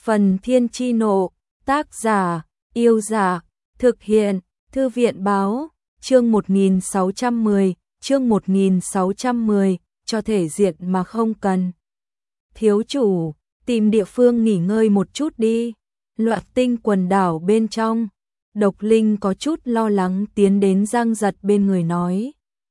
Phần Thiên Chi Nộ, tác giả, Yêu Giả, thực hiện, Thư viện Báo, chương 1610, chương 1610, cho thể diện mà không cần. Thiếu chủ, tìm địa phương nghỉ ngơi một chút đi. Loạn Tinh quần đảo bên trong, Độc Linh có chút lo lắng tiến đến Giang Giật bên người nói.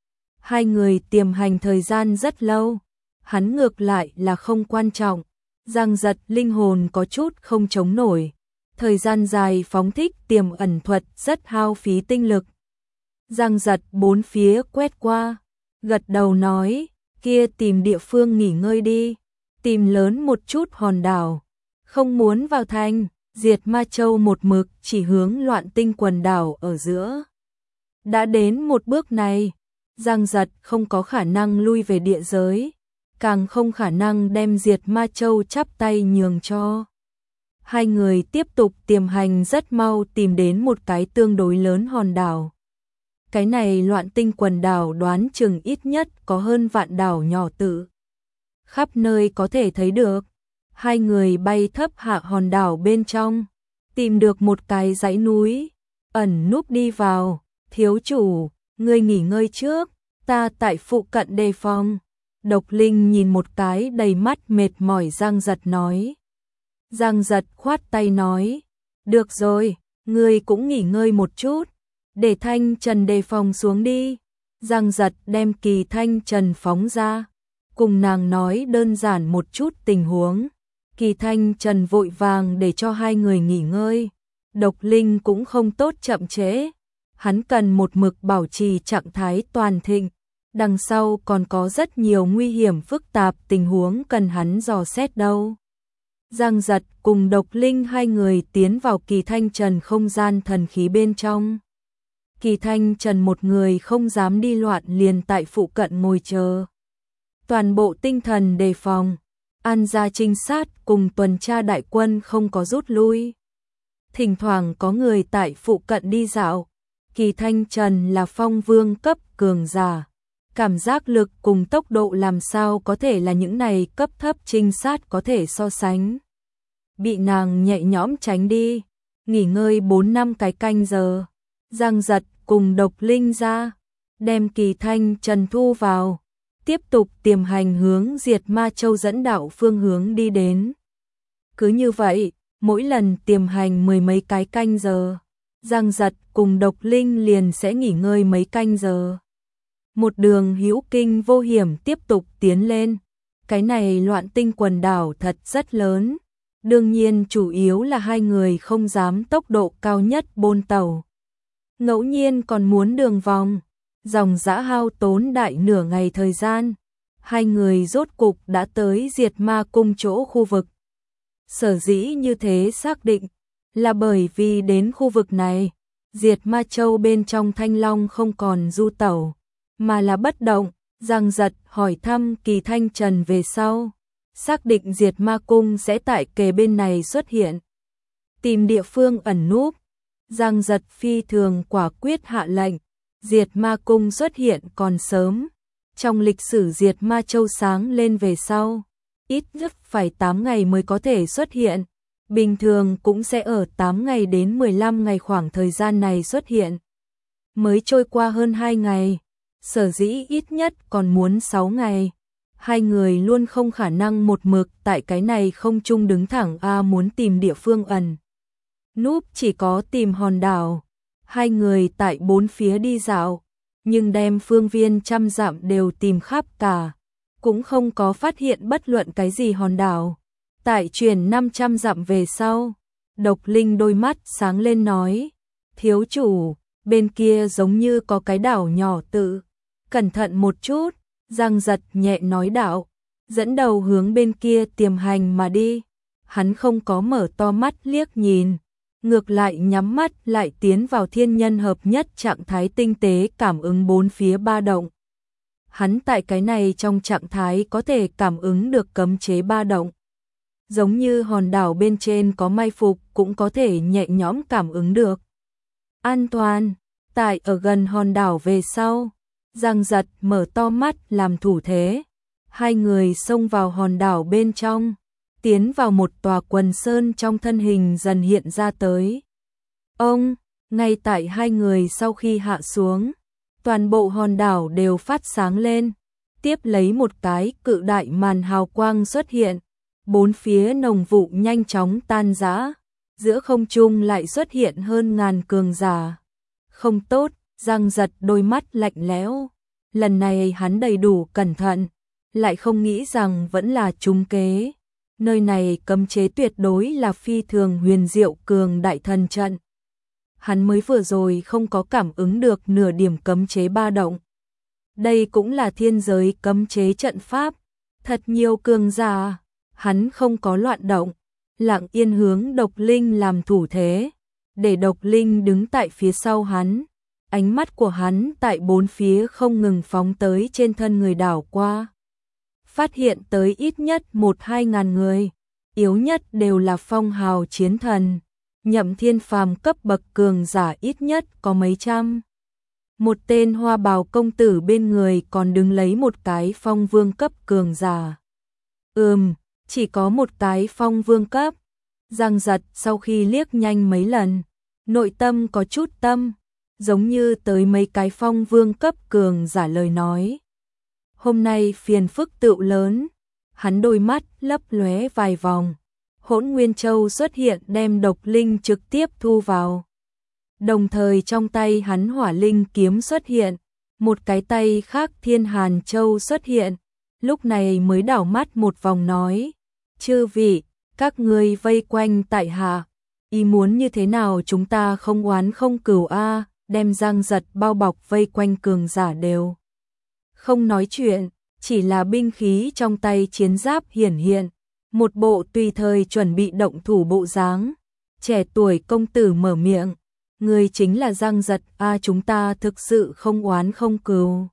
Hai người tiềm hành thời gian rất lâu, hắn ngược lại là không quan trọng. Giang Giật linh hồn có chút không chống nổi, thời gian dài phóng thích tiềm ẩn thuật rất hao phí tinh lực. Giang Giật bốn phía quét qua, gật đầu nói, kia tìm địa phương nghỉ ngơi đi, tìm lớn một chút hòn đảo, không muốn vào thành. Diệt Ma Châu một mực chỉ hướng Loạn Tinh quần đảo ở giữa. Đã đến một bước này, Giang Giật không có khả năng lui về địa giới, càng không khả năng đem Diệt Ma Châu chắp tay nhường cho. Hai người tiếp tục tiềm hành rất mau tìm đến một cái tương đối lớn hòn đảo. Cái này Loạn Tinh quần đảo đoán chừng ít nhất có hơn vạn đảo nhỏ tự. Khắp nơi có thể thấy được. Hai người bay thấp hạ hòn đảo bên trong, tìm được một cái dãy núi, ẩn núp đi vào. Thiếu chủ, ngươi nghỉ ngơi trước, ta tại phụ cận đề phòng. Độc Linh nhìn một cái đầy mắt mệt mỏi Giang Giật nói. Giang Giật khoát tay nói, được rồi, ngươi cũng nghỉ ngơi một chút, để Thanh Trần đề phòng xuống đi. Giang Giật đem Kỳ Thanh Trần phóng ra, cùng nàng nói đơn giản một chút tình huống. Kỳ Thanh Trần vội vàng để cho hai người nghỉ ngơi. Độc Linh cũng không tốt chậm trễ, hắn cần một mực bảo trì trạng thái toàn thịnh. Đằng sau còn có rất nhiều nguy hiểm phức tạp tình huống cần hắn dò xét đâu. Giang Giật cùng Độc Linh hai người tiến vào Kỳ Thanh Trần không gian thần khí bên trong. Kỳ Thanh Trần một người không dám đi loạn liền tại phụ cận ngồi chờ. Toàn bộ tinh thần đề phòng. An gia trinh sát cùng tuần tra đại quân không có rút lui. Thỉnh thoảng có người tại phụ cận đi dạo. Kỳ Thanh Trần là phong vương cấp cường giả. Cảm giác lực cùng tốc độ làm sao có thể là những này cấp thấp trinh sát có thể so sánh. Bị nàng nhẹ nhõm tránh đi. Nghỉ ngơi 4-5 cái canh giờ. Giang Giật cùng Độc Linh ra. Đem Kỳ Thanh Trần thu vào. Tiếp tục tiềm hành hướng Diệt Ma Châu dẫn đạo phương hướng đi đến. Cứ như vậy, mỗi lần tiềm hành mười mấy cái canh giờ, Giang Giật cùng Độc Linh liền sẽ nghỉ ngơi mấy canh giờ. Một đường hữu kinh vô hiểm tiếp tục tiến lên. Cái này Loạn Tinh quần đảo thật rất lớn. Đương nhiên chủ yếu là hai người không dám tốc độ cao nhất bôn tàu. Ngẫu nhiên còn muốn đường vòng. Dòng dã hao tốn đại nửa ngày thời gian, hai người rốt cục đã tới Diệt Ma Cung chỗ khu vực. Sở dĩ như thế xác định là bởi vì đến khu vực này, Diệt Ma Châu bên trong Thanh Long không còn du tẩu, mà là bất động. Giang Giật hỏi thăm Kỳ Thanh Trần về sau, xác định Diệt Ma Cung sẽ tại kề bên này xuất hiện. Tìm địa phương ẩn núp, Giang Giật phi thường quả quyết hạ lệnh. Diệt Ma Cung xuất hiện còn sớm. Trong lịch sử Diệt Ma Châu sáng lên về sau, ít nhất phải 8 ngày mới có thể xuất hiện. Bình thường cũng sẽ ở 8 ngày đến 15 ngày khoảng thời gian này xuất hiện. Mới trôi qua hơn 2 ngày, sở dĩ ít nhất còn muốn 6 ngày. Hai người luôn không khả năng một mực tại cái này không chung đứng thẳng muốn tìm địa phương ẩn núp chỉ có tìm hòn đảo. Hai người tại bốn phía đi dạo, nhưng đem phương viên trăm dặm đều tìm khắp cả, cũng không có phát hiện bất luận cái gì hòn đảo. Tại chuyển 500 dặm về sau, Độc Linh đôi mắt sáng lên nói, thiếu chủ, bên kia giống như có cái đảo nhỏ tự. Cẩn thận một chút. Giang Giật nhẹ nói đạo, dẫn đầu hướng bên kia tiềm hành mà đi. Hắn không có mở to mắt liếc nhìn, ngược lại nhắm mắt lại tiến vào thiên nhân hợp nhất trạng thái tinh tế cảm ứng bốn phía ba động. Hắn tại cái này trong trạng thái có thể cảm ứng được cấm chế ba động. Giống như hòn đảo bên trên có mai phục cũng có thể nhẹ nhõm cảm ứng được. An toàn, tại ở gần hòn đảo về sau, Giang Giật mở to mắt làm thủ thế. Hai người xông vào hòn đảo bên trong, tiến vào một tòa quần sơn trong thân hình dần hiện ra tới. Ông, ngay tại hai người sau khi hạ xuống, toàn bộ hòn đảo đều phát sáng lên, tiếp lấy một cái cự đại màn hào quang xuất hiện, bốn phía nồng vụ nhanh chóng tan rã, giữa không trung lại xuất hiện hơn ngàn cường giả. Không tốt, Giang Giật đôi mắt lạnh lẽo, lần này hắn đầy đủ cẩn thận, lại không nghĩ rằng vẫn là trúng kế. Nơi này cấm chế tuyệt đối là phi thường huyền diệu cường đại thần trận. Hắn mới vừa rồi không có cảm ứng được nửa điểm cấm chế ba động. Đây cũng là thiên giới cấm chế trận pháp, thật nhiều cường giả, hắn không có loạn động, lặng yên hướng Độc Linh làm thủ thế, để Độc Linh đứng tại phía sau hắn. Ánh mắt của hắn tại bốn phía không ngừng phóng tới trên thân người đảo qua. Phát hiện tới ít nhất 1-2 ngàn người, yếu nhất đều là phong hào chiến thần, Nhậm Thiên Phàm cấp bậc cường giả ít nhất có mấy trăm. Một tên hoa bào công tử bên người còn đứng lấy một cái phong vương cấp cường giả. Chỉ có một cái phong vương cấp. Giang Giật sau khi liếc nhanh mấy lần, nội tâm có chút tâm, giống như tới mấy cái phong vương cấp cường giả lời nói. Hôm nay phiền phức tựu lớn, hắn đôi mắt lấp lóe vài vòng. Hỗn Nguyên Châu xuất hiện đem Độc Linh trực tiếp thu vào. Đồng thời trong tay hắn Hỏa Linh kiếm xuất hiện, một cái tay khác Thiên Hàn Châu xuất hiện, lúc này mới đảo mắt một vòng nói: "Chư vị, các ngươi vây quanh tại hạ, ý muốn như thế nào chúng ta không oán không cừu a." Đem Giang Giật bao bọc vây quanh cường giả đều không nói chuyện, chỉ là binh khí trong tay chiến giáp hiển hiện, một bộ tùy thời chuẩn bị động thủ bộ dáng. Trẻ tuổi công tử mở miệng: "Ngươi chính là Giang Giật a, chúng ta thực sự không oán không cừu.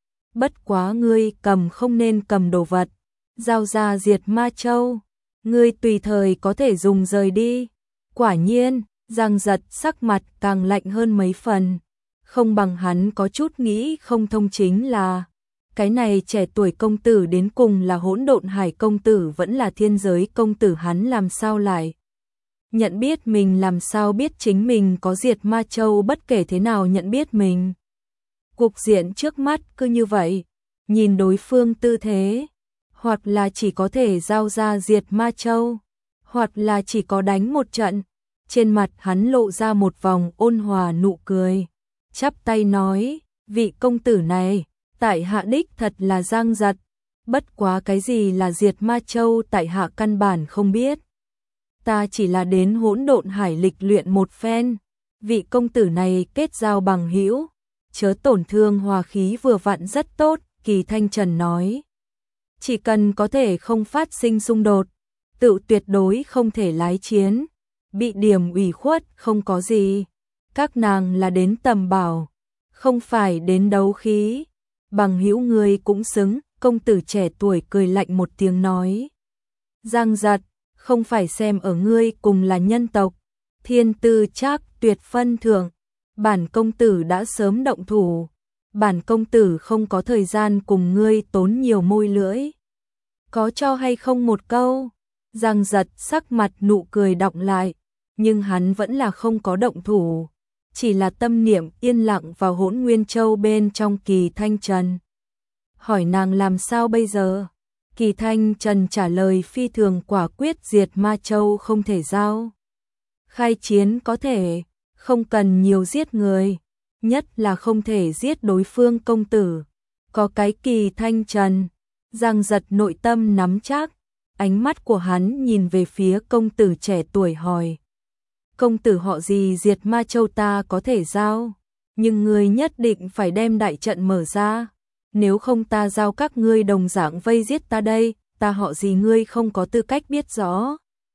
Bất quá ngươi cầm không nên cầm đồ vật, giao ra Diệt Ma Châu, ngươi tùy thời có thể dùng rời đi." Quả nhiên, Giang Giật sắc mặt càng lạnh hơn mấy phần, không bằng hắn có chút nghĩ không thông chính là cái này trẻ tuổi công tử đến cùng là Hỗn Độn Hải công tử vẫn là thiên giới công tử, hắn làm sao lại nhận biết mình, làm sao biết chính mình có Diệt Ma Châu, bất kể thế nào nhận biết mình. Cục diện trước mắt cứ như vậy, nhìn đối phương tư thế, hoặc là chỉ có thể giao ra Diệt Ma Châu, hoặc là chỉ có đánh một trận. Trên mặt hắn lộ ra một vòng ôn hòa nụ cười, chắp tay nói: "Vị công tử này, tại hạ đích thật là Giang Giật, bất quá cái gì là Diệt Ma Châu tại hạ căn bản không biết. Ta chỉ là đến Hỗn Độn Hải lịch luyện một phen, vị công tử này kết giao bằng hữu, chớ tổn thương hòa khí vừa vặn rất tốt." Kỳ Thanh Trần nói: "Chỉ cần có thể không phát sinh xung đột, tự tuyệt đối không thể lái chiến. Bị điểm ủy khuất không có gì, các nàng là đến tầm bảo, không phải đến đấu khí. Bằng hữu ngươi cũng xứng." Công tử trẻ tuổi cười lạnh một tiếng nói: "Giang Giật, không phải xem ở ngươi cùng là nhân tộc, thiên tư trác tuyệt phân thượng, bản công tử đã sớm động thủ, bản công tử không có thời gian cùng ngươi tốn nhiều môi lưỡi. Có cho hay không một câu?" Giang Giật sắc mặt nụ cười đọng lại, nhưng hắn vẫn là không có động thủ, chỉ là tâm niệm yên lặng vào Hỗn Nguyên Châu bên trong. Kỳ Thanh Trần hỏi nàng làm sao bây giờ. Kỳ Thanh Trần trả lời phi thường quả quyết: Diệt Ma Châu không thể giao, khai chiến có thể, không cần nhiều giết người, nhất là không thể giết đối phương công tử. Có cái Kỳ Thanh Trần, Giang Giật nội tâm nắm chắc, ánh mắt của hắn nhìn về phía công tử trẻ tuổi hỏi: "Công tử họ gì?" "Diệt Ma Châu ta có thể giao, nhưng ngươi nhất định phải đem đại trận mở ra, nếu không ta giao các ngươi đồng dạng vây giết ta đây." "Ta họ gì ngươi không có tư cách biết rõ."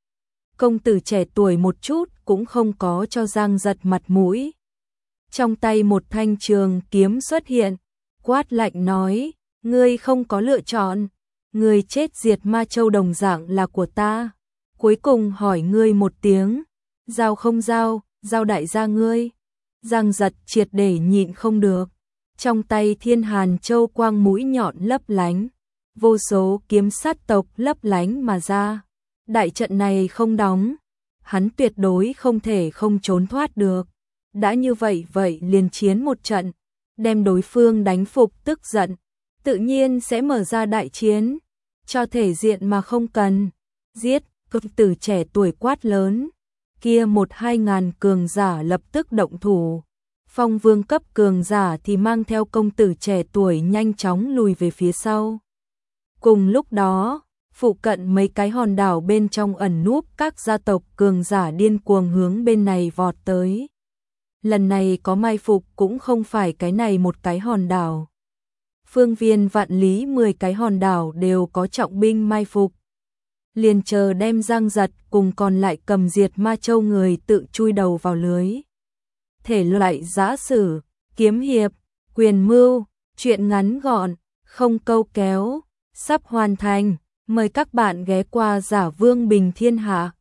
Công tử trẻ tuổi một chút cũng không có cho Giang Giật mặt mũi. Trong tay một thanh trường kiếm xuất hiện, quát lạnh nói: "Ngươi không có lựa chọn, ngươi chết Diệt Ma Châu đồng dạng là của ta. Cuối cùng hỏi ngươi một tiếng, giao không giao, giao đại gia ngươi." Giang Giật triệt để nhịn không được, trong tay Thiên Hàn Châu quang mũi nhọn lấp lánh, vô số kiếm sát tộc lấp lánh mà ra. Đại trận này không đóng, hắn tuyệt đối không thể không trốn thoát được. Đã như vậy liền chiến một trận, đem đối phương đánh phục tức giận, tự nhiên sẽ mở ra đại chiến, cho thể diện mà không cần. Giết, cực tử trẻ tuổi quát lớn, kia 1-2 ngàn cường giả lập tức động thủ. Phong vương cấp cường giả thì mang theo công tử trẻ tuổi nhanh chóng lùi về phía sau. Cùng lúc đó, phụ cận mấy cái hòn đảo bên trong ẩn núp các gia tộc cường giả điên cuồng hướng bên này vọt tới. Lần này có mai phục cũng không phải cái này một cái hòn đảo. Phương viên vạn lý 10 cái hòn đảo đều có trọng binh mai phục. Liền chờ đem Giang Giật cùng còn lại cầm diệt ma châu người tự chui đầu vào lưới. Thể loại giã sử, kiếm hiệp, quyền mưu, truyện ngắn gọn, không câu kéo, sắp hoàn thành. Mời các bạn ghé qua Giả Vương Bình Thiên Hạ.